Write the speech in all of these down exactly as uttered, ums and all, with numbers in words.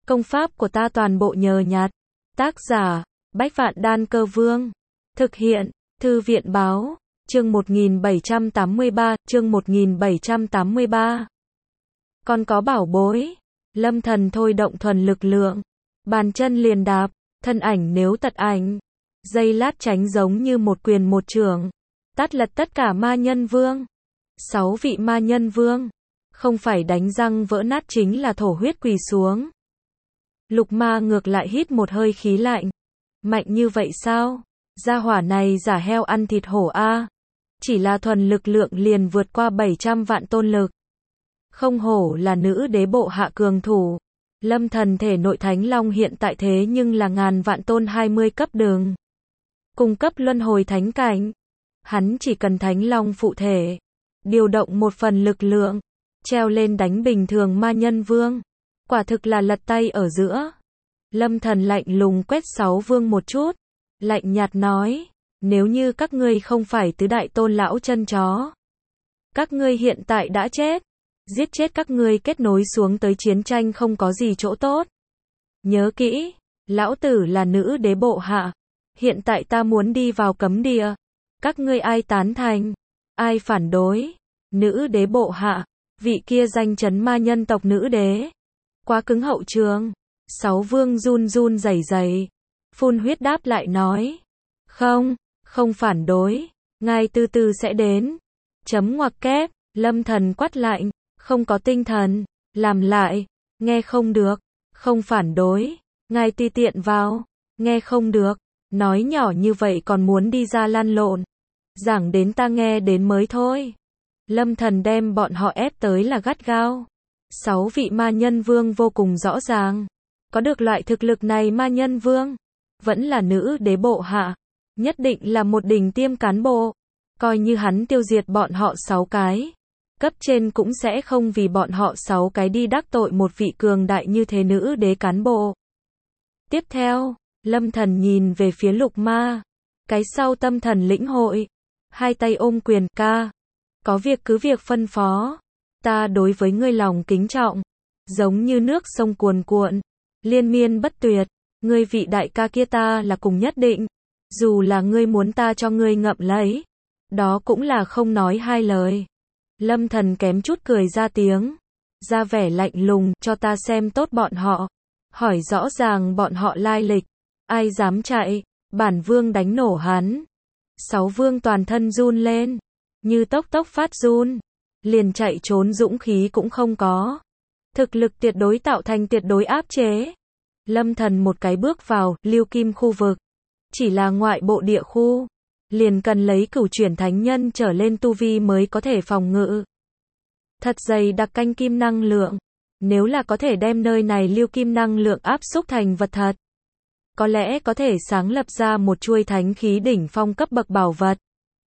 Công pháp của ta toàn bộ nhờ nhặt. Tác giả, Bách Vạn Đan Cơ Vương. Thực hiện, Thư viện Báo. Chương một nghìn bảy trăm tám mươi ba, chương một nghìn bảy trăm tám mươi ba. Con có bảo bối. Lâm Thần thôi động thuần lực lượng. Bàn chân liền đạp, thân ảnh nếu tật ảnh. Giây lát tránh giống như một quyền một chưởng. Tát lật tất cả ma nhân vương. Sáu vị ma nhân vương. Không phải đánh răng vỡ nát chính là thổ huyết quỳ xuống. Lục ma ngược lại hít một hơi khí lạnh. Mạnh như vậy sao? Gia hỏa này giả heo ăn thịt hổ a. Chỉ là thuần lực lượng liền vượt qua bảy trăm vạn tôn lực. Không hổ là nữ đế bộ hạ cường thủ. Lâm Thần thể nội Thánh Long hiện tại thế nhưng là ngàn vạn tôn hai mươi cấp đường. Cung cấp luân hồi thánh cảnh. Hắn chỉ cần Thánh Long phụ thể. Điều động một phần lực lượng. Treo lên đánh bình thường ma nhân vương. Quả thực là lật tay ở giữa. Lâm Thần lạnh lùng quét sáu vương một chút. Lạnh nhạt nói. Nếu như các ngươi không phải tứ đại tôn lão chân chó. Các ngươi hiện tại đã chết. Giết chết các ngươi kết nối xuống tới chiến tranh không có gì chỗ tốt. Nhớ kỹ. Lão tử là nữ đế bộ hạ. Hiện tại ta muốn đi vào cấm địa. Các ngươi ai tán thành? Ai phản đối? Nữ đế bộ hạ. Vị kia danh chấn ma nhân tộc nữ đế. Quá cứng hậu trường. Sáu vương run run rẩy rẩy. Phun huyết đáp lại nói. Không, không phản đối. Ngài từ từ sẽ đến. Chấm ngoặc kép. Lâm Thần quát lạnh. Không có tinh thần. Làm lại. Nghe không được. Không phản đối. Ngài ti tiện vào. Nghe không được. Nói nhỏ như vậy còn muốn đi ra lăn lộn. Giảng đến ta nghe đến mới thôi. Lâm Thần đem bọn họ ép tới là gắt gao. Sáu vị ma nhân vương vô cùng rõ ràng. Có được loại thực lực này ma nhân vương. Vẫn là nữ đế bộ hạ. Nhất định là một đỉnh tiêm cán bộ. Coi như hắn tiêu diệt bọn họ sáu cái. Cấp trên cũng sẽ không vì bọn họ sáu cái đi đắc tội một vị cường đại như thế nữ đế cán bộ. Tiếp theo, Lâm Thần nhìn về phía lục ma. Cái sau tâm thần lĩnh hội. Hai tay ôm quyền ca. Có việc cứ việc phân phó. Ta đối với ngươi lòng kính trọng. Giống như nước sông cuồn cuộn. Liên miên bất tuyệt. Ngươi vị đại ca kia ta là cùng nhất định. Dù là ngươi muốn ta cho ngươi ngậm lấy. Đó cũng là không nói hai lời. Lâm Thần kém chút cười ra tiếng. Ra vẻ lạnh lùng cho ta xem tốt bọn họ. Hỏi rõ ràng bọn họ lai lịch. Ai dám chạy. Bản vương đánh nổ hắn. Sáu vương toàn thân run lên. Như tốc tốc phát run. Liền chạy trốn dũng khí cũng không có. Thực lực tuyệt đối tạo thành tuyệt đối áp chế. Lâm Thần một cái bước vào Lưu Kim khu vực. Chỉ là ngoại bộ địa khu. Liền cần lấy cửu chuyển thánh nhân trở lên tu vi mới có thể phòng ngự. Thật dày đặc canh kim năng lượng. Nếu là có thể đem nơi này lưu kim năng lượng áp xúc thành vật thật. Có lẽ có thể sáng lập ra một chuôi thánh khí đỉnh phong cấp bậc bảo vật.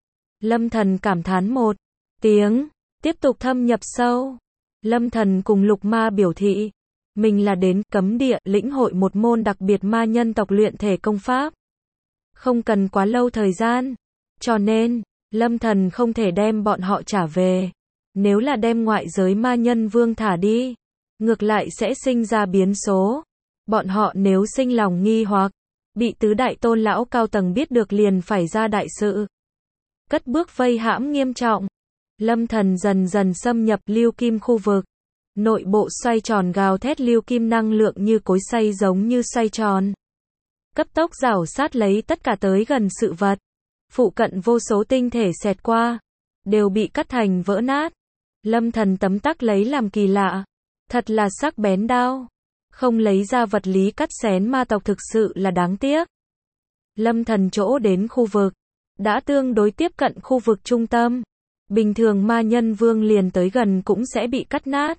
Lâm Thần cảm thán một tiếng. Tiếp tục thâm nhập sâu. Lâm Thần cùng lục ma biểu thị. Mình là đến cấm địa lĩnh hội một môn đặc biệt ma nhân tộc luyện thể công pháp. Không cần quá lâu thời gian. Cho nên, Lâm Thần không thể đem bọn họ trả về. Nếu là đem ngoại giới ma nhân vương thả đi. Ngược lại sẽ sinh ra biến số. Bọn họ nếu sinh lòng nghi hoặc. Bị tứ đại tôn lão cao tầng biết được liền phải ra đại sự. Cất bước vây hãm nghiêm trọng. Lâm Thần dần dần xâm nhập lưu kim khu vực. Nội bộ xoay tròn gào thét lưu kim năng lượng như cối xay giống như xoay tròn. Cấp tốc rảo sát lấy tất cả tới gần sự vật. Phụ cận vô số tinh thể xẹt qua. Đều bị cắt thành vỡ nát. Lâm Thần tấm tắc lấy làm kỳ lạ. Thật là sắc bén đao. Không lấy ra vật lý cắt xén ma tộc thực sự là đáng tiếc. Lâm Thần chỗ đến khu vực. Đã tương đối tiếp cận khu vực trung tâm. Bình thường ma nhân vương liền tới gần cũng sẽ bị cắt nát.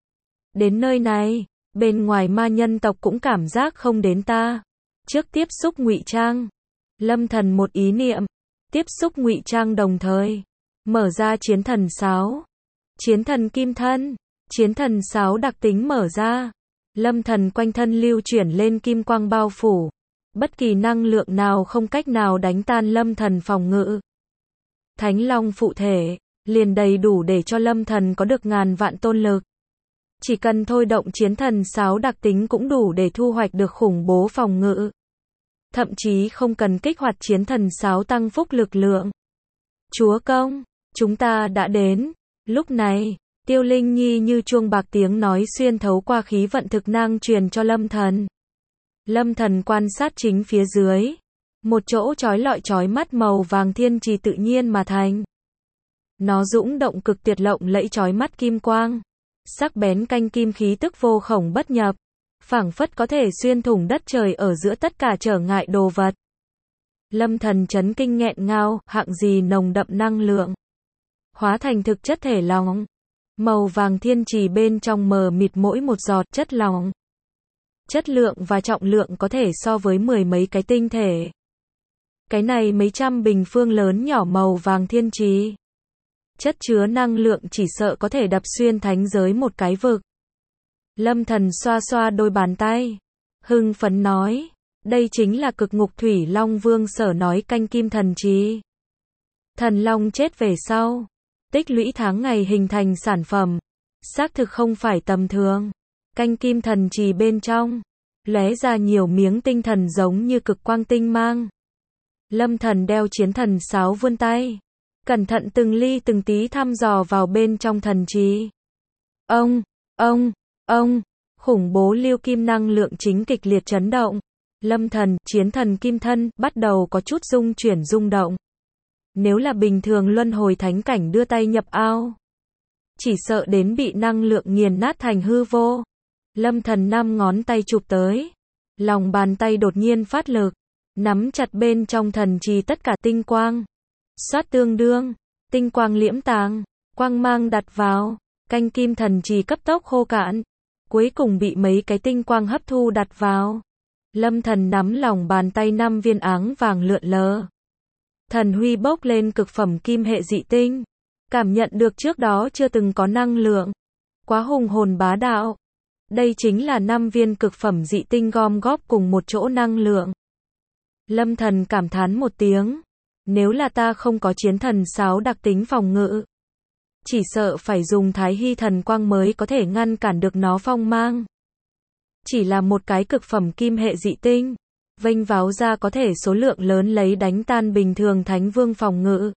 Đến nơi này, bên ngoài ma nhân tộc cũng cảm giác không đến ta. Trước tiếp xúc ngụy trang. Lâm Thần một ý niệm. Tiếp xúc ngụy trang đồng thời. Mở ra chiến thần sáo. Chiến thần kim thân. Chiến thần sáo đặc tính mở ra. Lâm Thần quanh thân lưu chuyển lên kim quang bao phủ. Bất kỳ năng lượng nào không cách nào đánh tan Lâm Thần phòng ngự. Thánh Long phụ thể. Liền đầy đủ để cho Lâm Thần có được ngàn vạn tôn lực. Chỉ cần thôi động chiến thần sáo đặc tính cũng đủ để thu hoạch được khủng bố phòng ngự. Thậm chí không cần kích hoạt chiến thần sáo tăng phúc lực lượng. Chúa công, chúng ta đã đến. Lúc này, Tiêu Linh Nhi như chuông bạc tiếng nói xuyên thấu qua khí vận thực năng truyền cho Lâm Thần. Lâm Thần quan sát chính phía dưới. Một chỗ chói lọi chói mắt màu vàng thiên trì tự nhiên mà thành. Nó dũng động cực tuyệt lộng lẫy chói mắt kim quang. Sắc bén canh kim khí tức vô khổng bất nhập. Phảng phất có thể xuyên thủng đất trời ở giữa tất cả trở ngại đồ vật. Lâm Thần chấn kinh nghẹn ngào, hạng gì nồng đậm năng lượng. Hóa thành thực chất thể lòng. Màu vàng thiên trì bên trong mờ mịt mỗi một giọt chất lỏng. Chất lượng và trọng lượng có thể so với mười mấy cái tinh thể. Cái này mấy trăm bình phương lớn nhỏ màu vàng thiên trì. Chất chứa năng lượng chỉ sợ có thể đập xuyên thánh giới một cái vực. Lâm Thần xoa xoa đôi bàn tay. Hưng phấn nói. Đây chính là cực ngục thủy long vương sở nói canh kim thần trì. Thần long chết về sau. Tích lũy tháng ngày hình thành sản phẩm. Xác thực không phải tầm thường. Canh kim thần trì bên trong. Lóe ra nhiều miếng tinh thần giống như cực quang tinh mang. Lâm Thần đeo chiến thần sáo vươn tay. Cẩn thận từng ly từng tí thăm dò vào bên trong thần trì. Ông, ông, ông, khủng bố lưu kim năng lượng chính kịch liệt chấn động. Lâm Thần, chiến thần kim thân, bắt đầu có chút rung chuyển rung động. Nếu là bình thường luân hồi thánh cảnh đưa tay nhập ao, chỉ sợ đến bị năng lượng nghiền nát thành hư vô. Lâm Thần năm ngón tay chụp tới. Lòng bàn tay đột nhiên phát lực. Nắm chặt bên trong thần trì tất cả tinh quang. Xoát tương đương. Tinh quang liễm tàng. Quang mang đặt vào. Canh kim thần trì cấp tốc khô cạn. Cuối cùng bị mấy cái tinh quang hấp thu đặt vào. Lâm Thần nắm lòng bàn tay năm viên áng vàng lượn lờ. Thần huy bốc lên cực phẩm kim hệ dị tinh. Cảm nhận được trước đó chưa từng có năng lượng. Quá hùng hồn bá đạo. Đây chính là năm viên cực phẩm dị tinh gom góp cùng một chỗ năng lượng. Lâm Thần cảm thán một tiếng. Nếu là ta không có chiến thần sáo đặc tính phòng ngự, chỉ sợ phải dùng thái hy thần quang mới có thể ngăn cản được nó phong mang. Chỉ là một cái cực phẩm kim hệ dị tinh, vênh váo ra có thể số lượng lớn lấy đánh tan bình thường thánh vương phòng ngự.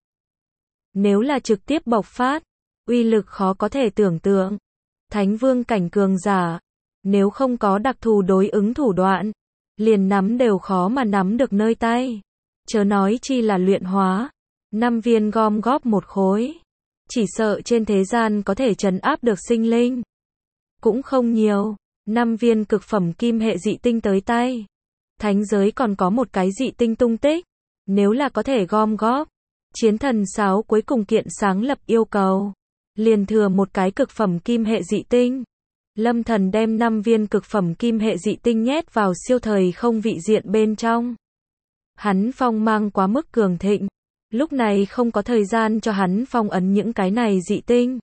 Nếu là trực tiếp bộc phát, uy lực khó có thể tưởng tượng. Thánh vương cảnh cường giả, nếu không có đặc thù đối ứng thủ đoạn, liền nắm đều khó mà nắm được nơi tay. Chớ nói chi là luyện hóa. Năm viên gom góp một khối, chỉ sợ trên thế gian có thể trấn áp được sinh linh cũng không nhiều. Năm viên cực phẩm kim hệ dị tinh tới tay. Thánh giới còn có một cái dị tinh tung tích. Nếu là có thể gom góp, chiến thần sáo cuối cùng kiện sáng lập yêu cầu, liền thừa một cái cực phẩm kim hệ dị tinh. Lâm Thần đem năm viên cực phẩm kim hệ dị tinh nhét vào siêu thời không vị diện bên trong. Hắn phong mang quá mức cường thịnh, lúc này không có thời gian cho hắn phong ấn những cái này dị tinh.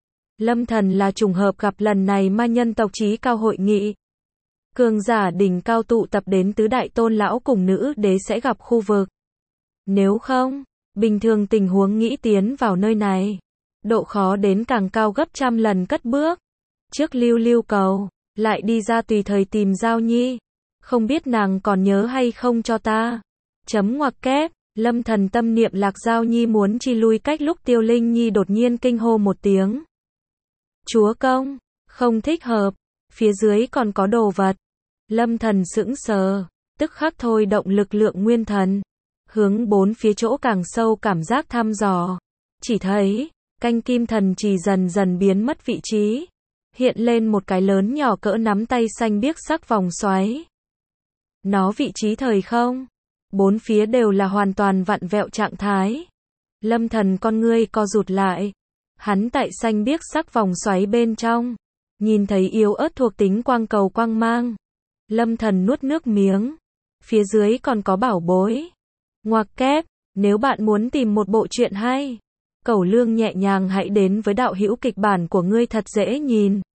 Lâm Thần là trùng hợp gặp lần này ma nhân tộc chí cao hội nghị. Cường giả đỉnh cao tụ tập đến tứ đại tôn lão cùng nữ đế sẽ gặp khu vực. Nếu không, bình thường tình huống nghĩ tiến vào nơi này, độ khó đến càng cao gấp trăm lần cất bước. Trước lưu lưu cầu, lại đi ra tùy thời tìm Giao Nhi. Không biết nàng còn nhớ hay không cho ta. Chấm ngoặc kép, Lâm Thần tâm niệm lạc Giao Nhi muốn chi lui cách lúc Tiêu Linh Nhi đột nhiên kinh hô một tiếng. Chúa công, không thích hợp, phía dưới còn có đồ vật. Lâm Thần sững sờ, tức khắc thôi động lực lượng nguyên thần, hướng bốn phía chỗ càng sâu cảm giác thăm dò. Chỉ thấy, canh kim thần trì dần dần biến mất vị trí, hiện lên một cái lớn nhỏ cỡ nắm tay xanh biếc sắc vòng xoáy. Nó vị trí thời không, bốn phía đều là hoàn toàn vặn vẹo trạng thái. Lâm Thần con ngươi co rụt lại. Hắn tại xanh biếc sắc vòng xoáy bên trong, nhìn thấy yếu ớt thuộc tính quang cầu quang mang. Lâm Thần nuốt nước miếng. Phía dưới còn có bảo bối. Ngoặc kép, nếu bạn muốn tìm một bộ truyện hay, Cẩu Lương nhẹ nhàng hãy đến với đạo hữu kịch bản của ngươi thật dễ nhìn.